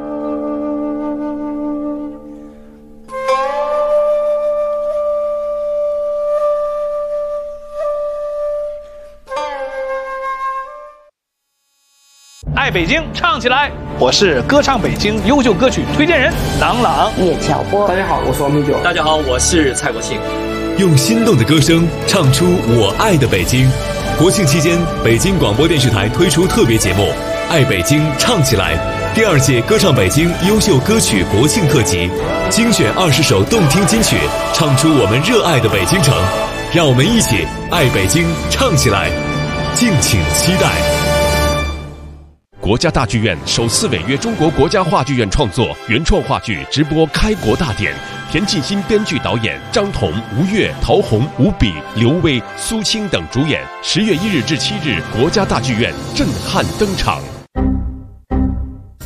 爱北京，唱起来！我是歌唱北京优秀歌曲推荐人郎朗。 叶巧波，大家好，我是王明九。 大家好，我是蔡国庆。 用心动的歌声唱出我爱的北京。国庆期间，北京广播电视台推出特别节目《爱北京唱起来》第2届歌唱北京优秀歌曲国庆特辑，精选20首动听金曲，唱出我们热爱的北京城。让我们一起爱北京唱起来，敬请期待。 国家大剧院首次违约中国国家话剧院创作原创话剧直播开国大典，田沁鑫编剧导演，张彤、吴越、陶虹、吴比、刘威、苏青等主演。10月1日至7日，国家大剧院震撼登场。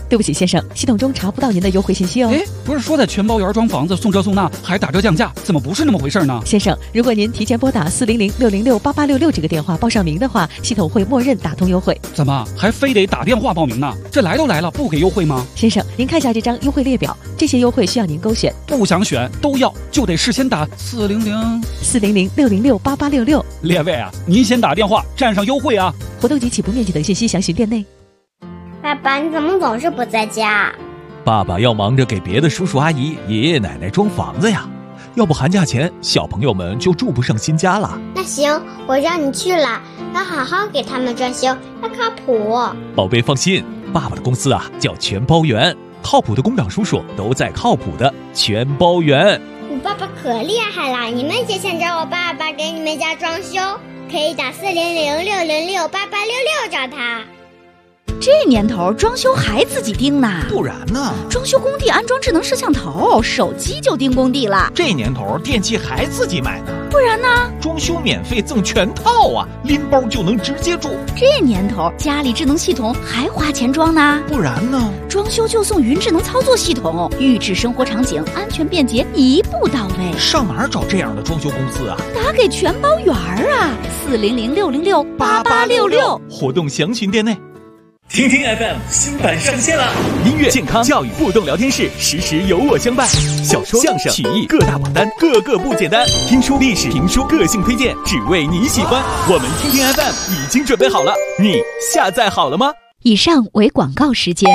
对不起先生，系统中查不到您的优惠信息哦。 不是说在全包园装房子送这送那还打折降价，怎么不是那么回事呢？ 先生，如果您提前拨打400-606-8866这个电话报上名的话，系统会默认打通优惠。 怎么还非得打电话报名呢？这来都来了，不给优惠吗？ 先生，您看下这张优惠列表，这些优惠需要您勾选。 不想选都要，就得事先打 400-606-8866。 列位啊，您先打电话占上优惠啊！ 活动及起步面积等信息详询店内。 爸爸，你怎么总是不在家？ 爸爸要忙着给别的叔叔阿姨、爷爷奶奶装房子呀，要不寒假前小朋友们就住不上新家了。 那行，我让你去了，要好好给他们装修，要靠谱。 宝贝放心，爸爸的公司啊叫全包园，靠谱的工长叔叔都在靠谱的全包园。 我爸爸可厉害了，你们也想找我爸爸给你们家装修，可以打400-606-8866找他。 这年头装修还自己盯呢？ 不然呢？ 装修工地安装智能摄像头，手机就盯工地了。 这年头电器还自己买呢？ 不然呢？ 装修免费赠全套啊，拎包就能直接住。 这年头家里智能系统还花钱装呢？ 不然呢？ 装修就送云智能操作系统，预制生活场景，安全便捷，一步到位。 上哪儿找这样的装修公司啊？ 打给全包园啊，400-606-8866。 活动详询店内。 听听 FM 新版上线了，音乐、健康、教育、互动聊天室，时时有我相伴。小说、相声、曲艺各大榜单，个个不简单。听书、历史、评书，个性推荐，只为你喜欢。我们听听 FM 已经准备好了，你下载好了吗？ 以上为广告时间。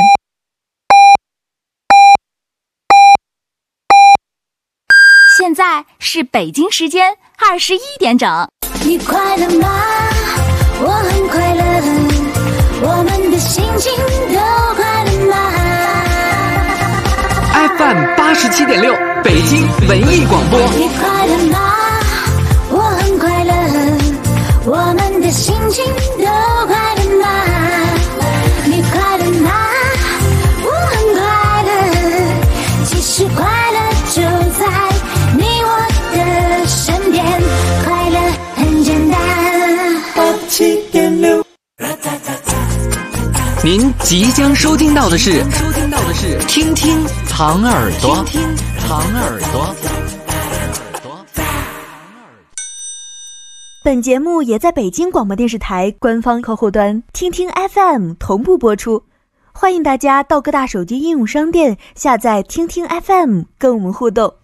现在是北京时间21点整。 你快乐吗？我很快乐。我们的心情都快乐吗 ？FM 87.6，北京文艺广播。 你快乐吗？我很快乐。我们的心情都快乐吗？你快乐吗？我很快乐。其实快乐就在你我的身边，快乐很简单。87.6。 您即将收听到的是听听糖耳朵，听听糖耳朵。 本节目也在北京广播电视台官方客户端听听 FM 同步播出，欢迎大家到各大手机应用商店下载听听 FM 跟我们互动。